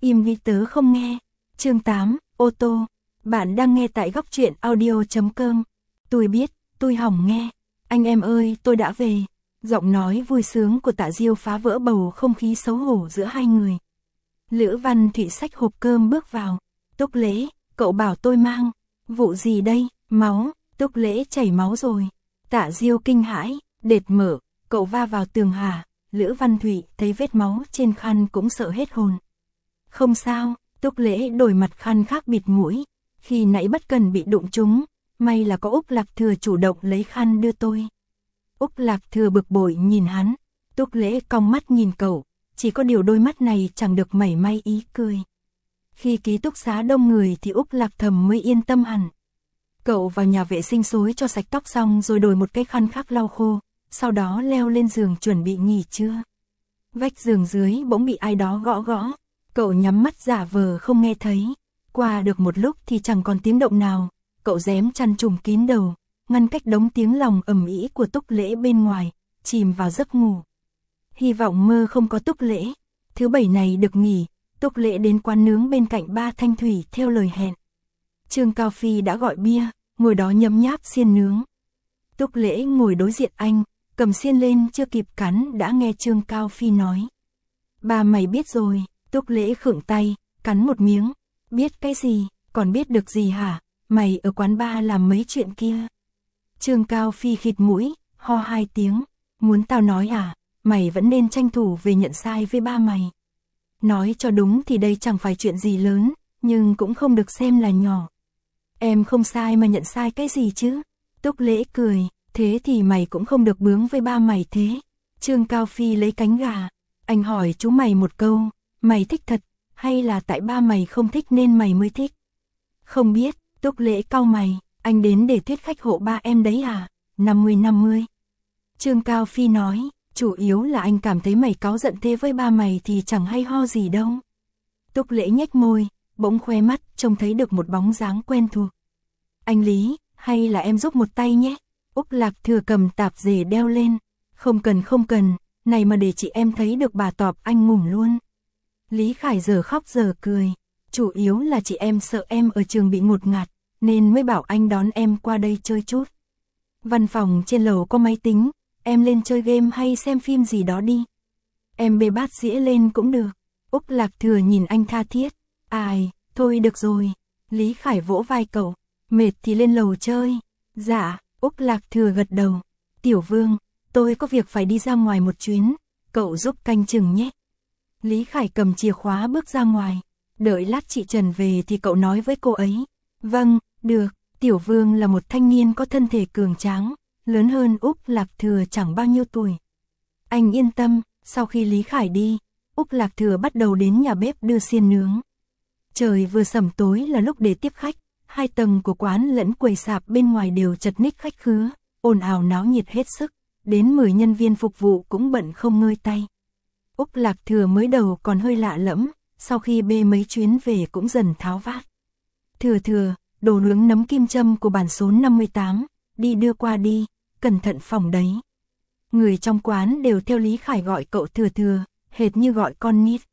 Im đi tớ không nghe. Chương 8, ô tô. Bạn đang nghe tại góc truyện audio.com. Tôi biết, tôi hỏng nghe. Anh em ơi, tôi đã về. Giọng nói vui sướng của Tạ Diêu phá vỡ bầu không khí xấu hổ giữa hai người. Lữ Văn Thụy xách hộp cơm bước vào. Túc Lễ, cậu bảo tôi mang. Vụ gì đây? Máu. Túc Lễ chảy máu rồi. Tạ Diêu kinh hãi, đệt mở, cậu va vào tường hả? Lữ Văn Thụy thấy vết máu trên khăn cũng sợ hết hồn. Không sao, Túc Lễ đổi mặt khăn khác bịt mũi. Khi nãy bất cần bị đụng trúng, may là có Úc Lạc Thừa chủ động lấy khăn đưa tôi. Úc Lạc Thừa bực bội nhìn hắn, Túc Lễ cong mắt nhìn cậu, chỉ có điều đôi mắt này chẳng được mảy may ý cười. Khi ký túc xá đông người thì Úc Lạc Thầm mới yên tâm hẳn. Cậu vào nhà vệ sinh xối cho sạch tóc xong rồi đổi một cái khăn khác lau khô, sau đó leo lên giường chuẩn bị nghỉ trưa. Vách giường dưới bỗng bị ai đó gõ gõ, cậu nhắm mắt giả vờ không nghe thấy. Qua được một lúc thì chẳng còn tiếng động nào, cậu rém chăn trùm kín đầu, ngăn cách đống tiếng lòng ầm ĩ của Túc Lễ bên ngoài, chìm vào giấc ngủ. Hy vọng mơ không có Túc Lễ. Thứ bảy này được nghỉ, Túc Lễ đến quán nướng bên cạnh ba Thanh Thủy theo lời hẹn. Trương Cao Phi đã gọi bia, ngồi đó nhấm nháp xiên nướng. Túc Lễ ngồi đối diện anh, cầm xiên lên chưa kịp cắn đã nghe Trương Cao Phi nói. Ba mày biết rồi. Túc Lễ khựng tay, cắn một miếng. Biết cái gì, còn biết được gì hả? Mày ở quán bar làm mấy chuyện kia. Trương Cao Phi khịt mũi, ho hai tiếng. Muốn tao nói à, mày vẫn nên tranh thủ về nhận sai với ba mày. Nói cho đúng thì đây chẳng phải chuyện gì lớn, nhưng cũng không được xem là nhỏ. Em không sai mà nhận sai cái gì chứ? Túc Lễ cười, thế thì mày cũng không được bướng với ba mày thế. Trương Cao Phi lấy cánh gà. Anh hỏi chú mày một câu, mày thích thật, hay là tại ba mày không thích nên mày mới thích? Không biết. Túc Lễ cau mày, anh đến để thuyết khách hộ ba em đấy à? 50-50. Trương Cao Phi nói, chủ yếu là anh cảm thấy mày cáu giận thế với ba mày thì chẳng hay ho gì đâu. Túc Lễ nhếch môi, bỗng khoe mắt trông thấy được một bóng dáng quen thuộc. Anh Lý, hay là em giúp một tay nhé? Úc Lạc Thừa cầm tạp dề đeo lên. Không cần, này mà để chị em thấy được bà tọp anh ngủm luôn. Lý Khải giờ khóc giờ cười. Chủ yếu là chị em sợ em ở trường bị ngột ngạt, nên mới bảo anh đón em qua đây chơi chút. Văn phòng trên lầu có máy tính, em lên chơi game hay xem phim gì đó đi. Em bê bát dĩa lên cũng được. Úc Lạc Thừa nhìn anh tha thiết. Ai, thôi được rồi. Lý Khải vỗ vai cậu. Mệt thì lên lầu chơi. Dạ, Úc Lạc Thừa gật đầu. Tiểu Vương, tôi có việc phải đi ra ngoài một chuyến, cậu giúp canh chừng nhé. Lý Khải cầm chìa khóa bước ra ngoài. Đợi lát chị Trần về thì cậu nói với cô ấy. Vâng, được. Tiểu Vương là một thanh niên có thân thể cường tráng, lớn hơn Úc Lạc Thừa chẳng bao nhiêu tuổi. Anh yên tâm, sau khi Lý Khải đi, Úc Lạc Thừa bắt đầu đến nhà bếp đưa xiên nướng. Trời vừa sẩm tối là lúc để tiếp khách, 2 tầng của quán lẫn quầy sạp bên ngoài đều chật ních khách khứa, ồn ào náo nhiệt hết sức, đến 10 nhân viên phục vụ cũng bận không ngơi tay. Úc Lạc Thừa mới đầu còn hơi lạ lẫm, sau khi bê mấy chuyến về cũng dần tháo vát. Thừa, đồ nướng nấm kim châm của bản số 58, đi đưa qua đi, cẩn thận phòng đấy. Người trong quán đều theo Lý Khải gọi cậu Thừa, hệt như gọi con nít.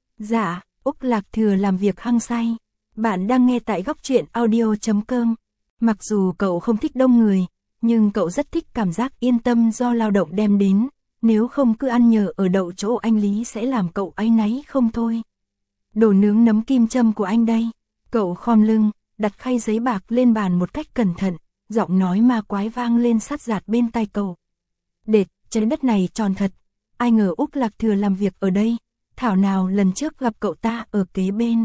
Dạ, Úc Lạc Thừa làm việc hăng say. Bạn đang nghe tại góc truyện audio.com. Mặc dù cậu không thích đông người, nhưng cậu rất thích cảm giác yên tâm do lao động đem đến. Nếu không cứ ăn nhờ ở đậu chỗ anh Lý sẽ làm cậu áy náy không thôi. Đồ nướng nấm kim châm của anh đây. Cậu khom lưng, đặt khay giấy bạc lên bàn một cách cẩn thận, giọng nói ma quái vang lên sát giạt bên tai cậu. Đệt, trái đất này tròn thật. Ai ngờ Úc Lạc Thừa làm việc ở đây. Thảo nào lần trước gặp cậu ta ở kế bên.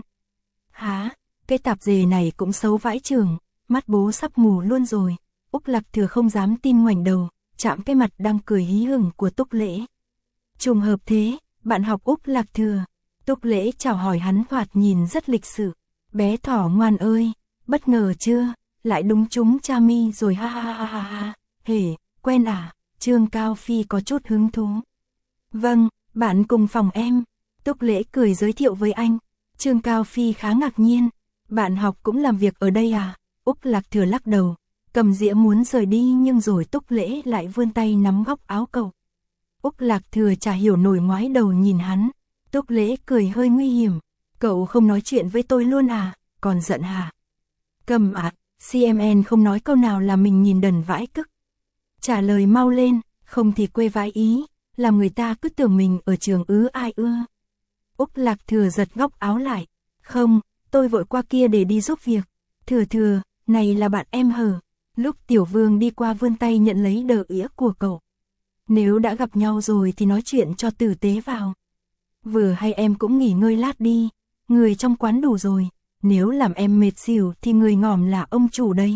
Hả, cái tạp dề này cũng xấu vãi chưởng, mắt bố sắp mù luôn rồi. Úc Lạc Thừa không dám tin ngoảnh đầu, chạm cái mặt đang cười hí hửng của Túc Lễ. Trùng hợp thế, bạn học Úc Lạc Thừa. Túc Lễ chào hỏi hắn thoạt nhìn rất lịch sự. Bé thỏ ngoan ơi, bất ngờ chưa, lại đúng trúng cha mi rồi ha ha ha ha ha. Hề, quen à? Trương Cao Phi có chút hứng thú. Vâng, bạn cùng phòng em. Túc Lễ cười giới thiệu với anh. Trương Cao Phi khá ngạc nhiên. Bạn học cũng làm việc ở đây à? Úc Lạc Thừa lắc đầu, cầm dĩa muốn rời đi nhưng rồi Túc Lễ lại vươn tay nắm góc áo cậu. Úc Lạc Thừa chả hiểu nổi ngoái đầu nhìn hắn. Túc Lễ cười hơi nguy hiểm. Cậu không nói chuyện với tôi luôn à, còn giận hả? Cầm ạ, CMN không nói câu nào là mình nhìn đần vãi cức. Trả lời mau lên, không thì quê vãi ý, làm người ta cứ tưởng mình ở trường ai ưa. Úc Lạc Thừa giật góc áo lại. Không, tôi vội qua kia để đi giúp việc. Thừa, này là bạn em hờ. Lúc Tiểu Vương đi qua vươn tay nhận lấy đờ ĩa của cậu. Nếu đã gặp nhau rồi thì nói chuyện cho tử tế vào. Vừa hay em cũng nghỉ ngơi lát đi, người trong quán đủ rồi, nếu làm em mệt xỉu thì người ngỏm là ông chủ đấy.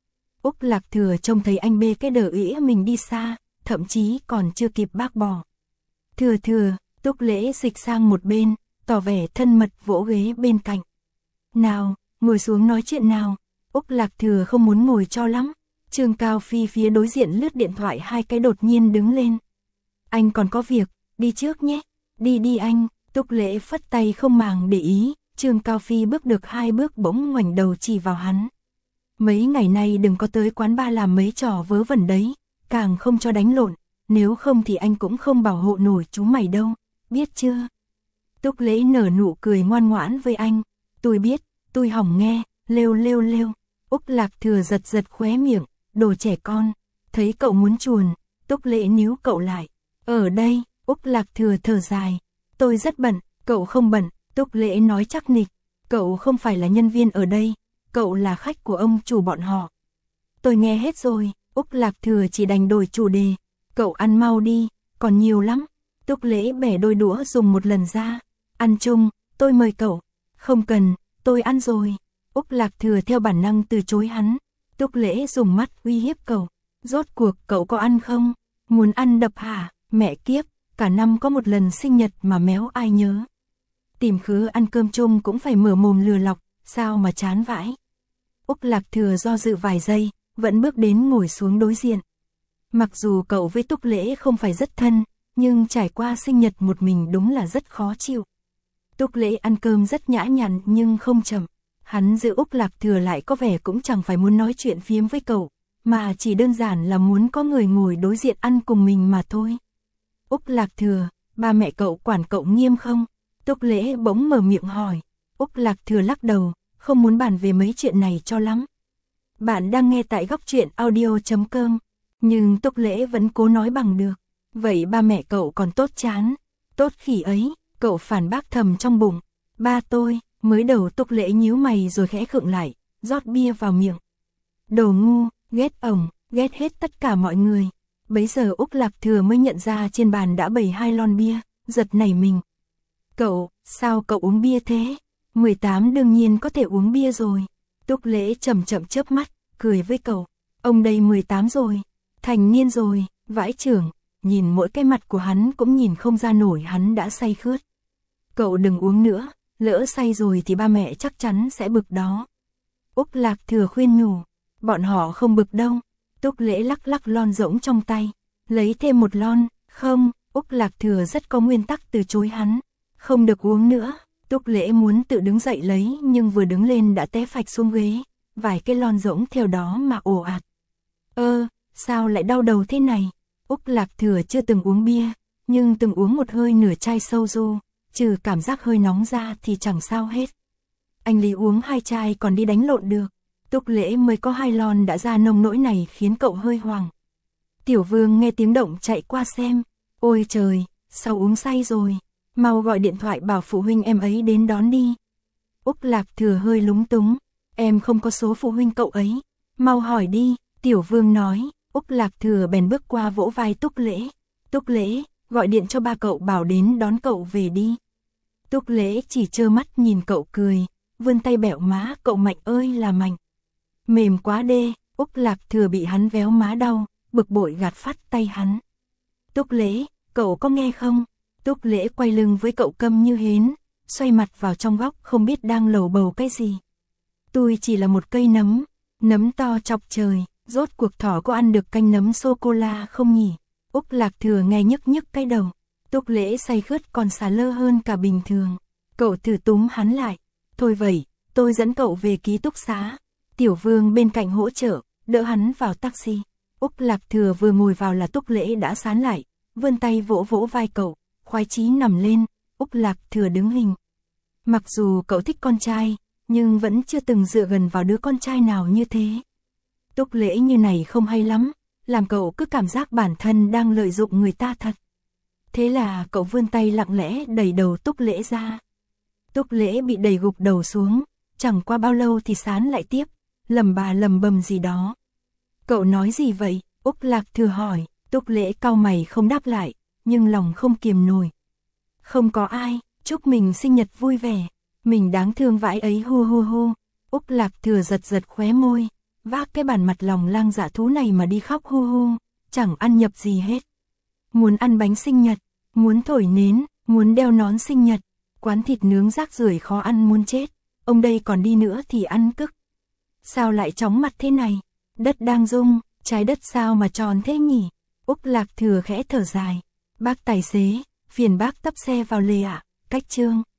Úc Lạc Thừa trông thấy anh bê cái đờ ĩa mình đi xa, thậm chí còn chưa kịp bác bỏ. Thừa, Túc Lễ dịch sang một bên, tỏ vẻ thân mật vỗ ghế bên cạnh. Nào, ngồi xuống nói chuyện nào. Úc Lạc Thừa không muốn ngồi cho lắm. Trương Cao Phi phía đối diện lướt điện thoại 2 cái đột nhiên đứng lên. Anh còn có việc, đi trước nhé. Đi anh. Túc Lễ phất tay không màng để ý. Trương Cao Phi bước được 2 bước bỗng ngoảnh đầu chỉ vào hắn. Mấy ngày nay đừng có tới quán bar làm mấy trò vớ vẩn đấy, càng không cho đánh lộn, nếu không thì anh cũng không bảo hộ nổi chúng mày đâu, biết chưa? Túc Lễ nở nụ cười ngoan ngoãn với anh. Tôi biết, tôi hỏng nghe, lêu. Úc Lạc Thừa giật khóe miệng, đồ trẻ con. Thấy cậu muốn chuồn, Túc Lễ níu cậu lại. Ở đây, Úc Lạc Thừa thở dài. Tôi rất bận, cậu không bận. Túc Lễ nói chắc nịch. Cậu không phải là nhân viên ở đây, cậu là khách của ông chủ bọn họ. Tôi nghe hết rồi. Úc Lạc Thừa chỉ đành đổi chủ đề. Cậu ăn mau đi, còn nhiều lắm. Túc Lễ bẻ đôi đũa dùng một lần ra. Ăn chung, tôi mời cậu. Không cần, tôi ăn rồi. Úc Lạc Thừa theo bản năng từ chối hắn. Túc Lễ dùng mắt uy hiếp cậu. Rốt cuộc cậu có ăn không? Muốn ăn đập hả? Mẹ kiếp, cả năm có một lần sinh nhật mà méo ai nhớ. Tìm khứ ăn cơm chung cũng phải mở mồm lừa lọc, sao mà chán vãi. Úc Lạc Thừa do dự vài giây, vẫn bước đến ngồi xuống đối diện. Mặc dù cậu với Túc Lễ không phải rất thân, nhưng trải qua sinh nhật một mình đúng là rất khó chịu. Túc Lễ ăn cơm rất nhã nhặn nhưng không chậm. Hắn giữ Úc Lạc Thừa lại có vẻ cũng chẳng phải muốn nói chuyện phiếm với cậu, mà chỉ đơn giản là muốn có người ngồi đối diện ăn cùng mình mà thôi. Úc Lạc Thừa, ba mẹ cậu quản cậu nghiêm không? Túc Lễ bỗng mở miệng hỏi. Úc Lạc Thừa lắc đầu, không muốn bàn về mấy chuyện này cho lắm. Bạn đang nghe tại góc truyện audio.com, nhưng Túc Lễ vẫn cố nói bằng được. Vậy ba mẹ cậu còn tốt chán? Tốt khỉ ấy, cậu phản bác thầm trong bụng. Ba tôi, mới đầu Túc Lễ nhíu mày rồi khẽ khựng lại, rót bia vào miệng. Đồ ngu, ghét ổng, ghét hết tất cả mọi người. Bấy giờ Úc Lạc Thừa mới nhận ra trên bàn đã bày 2 lon bia, giật nảy mình. Cậu, sao cậu uống bia thế? 18 đương nhiên có thể uống bia rồi. Túc Lễ chậm chớp mắt, cười với cậu. Ông đây 18 rồi, thành niên rồi, vãi chưởng. Nhìn mỗi cái mặt của hắn cũng nhìn không ra nổi hắn đã say khướt. Cậu đừng uống nữa, lỡ say rồi thì ba mẹ chắc chắn sẽ bực đó. Úc Lạc Thừa khuyên nhủ. Bọn họ không bực đâu. Túc Lễ lắc lon rỗng trong tay. Lấy thêm một lon. Không, Úc Lạc Thừa rất có nguyên tắc từ chối hắn. Không được uống nữa. Túc Lễ muốn tự đứng dậy lấy nhưng vừa đứng lên đã té phạch xuống ghế. Vài cái lon rỗng theo đó mà ồ ạt. Sao lại đau đầu thế này? Úc Lạc Thừa chưa từng uống bia, nhưng từng uống một hơi nửa chai soju, trừ cảm giác hơi nóng ra thì chẳng sao hết. Anh Lý uống 2 chai còn đi đánh lộn được. Túc Lễ mới có 2 lon đã ra nông nỗi này khiến cậu hơi hoảng. Tiểu Vương nghe tiếng động chạy qua xem. Ôi trời, sao uống say rồi? Mau gọi điện thoại bảo phụ huynh em ấy đến đón đi. Úc Lạc Thừa hơi lúng túng. Em không có số phụ huynh cậu ấy. Mau hỏi đi, Tiểu Vương nói. Úc Lạc Thừa bèn bước qua vỗ vai Túc Lễ. Túc Lễ, gọi điện cho ba cậu bảo đến đón cậu về đi. Túc Lễ chỉ trơ mắt nhìn cậu cười, vươn tay bẹo má cậu mạnh ơi là mạnh. Mềm quá đê, Úc Lạc Thừa bị hắn véo má đau, bực bội gạt phát tay hắn. Túc Lễ, cậu có nghe không? Túc Lễ quay lưng với cậu câm như hến, xoay mặt vào trong góc không biết đang lầu bầu cái gì. Tôi chỉ là một cây nấm to chọc trời. Rốt cuộc thỏ có ăn được canh nấm sô-cô-la không nhỉ? Úc Lạc Thừa nghe nhức cái đầu. Túc Lễ say khướt còn xà lơ hơn cả bình thường. Cậu thử túm hắn lại. Thôi vậy, tôi dẫn cậu về ký túc xá. Tiểu Vương bên cạnh hỗ trợ, đỡ hắn vào taxi. Úc Lạc Thừa vừa ngồi vào là Túc Lễ đã sán lại, vươn tay vỗ vai cậu, khoái chí nằm lên. Úc Lạc Thừa đứng hình. Mặc dù cậu thích con trai, nhưng vẫn chưa từng dựa gần vào đứa con trai nào như thế. Túc Lễ như này không hay lắm, làm cậu cứ cảm giác bản thân đang lợi dụng người ta thật. Thế là cậu vươn tay lặng lẽ đẩy đầu Túc Lễ ra. Túc Lễ bị đẩy gục đầu xuống, chẳng qua bao lâu thì Sán lại tiếp, lầm bà lầm bầm gì đó. Cậu nói gì vậy? Úc Lạc Thừa hỏi. Túc Lễ cau mày không đáp lại, nhưng lòng không kiềm nổi. Không có ai, chúc mình sinh nhật vui vẻ. Mình đáng thương vãi ấy hu hu hu. Úc Lạc Thừa giật giật khóe môi, vác cái bản mặt lòng lang dạ thú này mà đi khóc hu hu, chẳng ăn nhập gì hết. Muốn ăn bánh sinh nhật, muốn thổi nến, muốn đeo nón sinh nhật, quán thịt nướng rác rưởi khó ăn muốn chết, ông đây còn đi nữa thì ăn cức. Sao lại chóng mặt thế này? Đất đang rung, trái đất sao mà tròn thế nhỉ? Úc Lạc Thừa khẽ thở dài. Bác tài xế, phiền bác tấp xe vào lề ạ, cách Trương.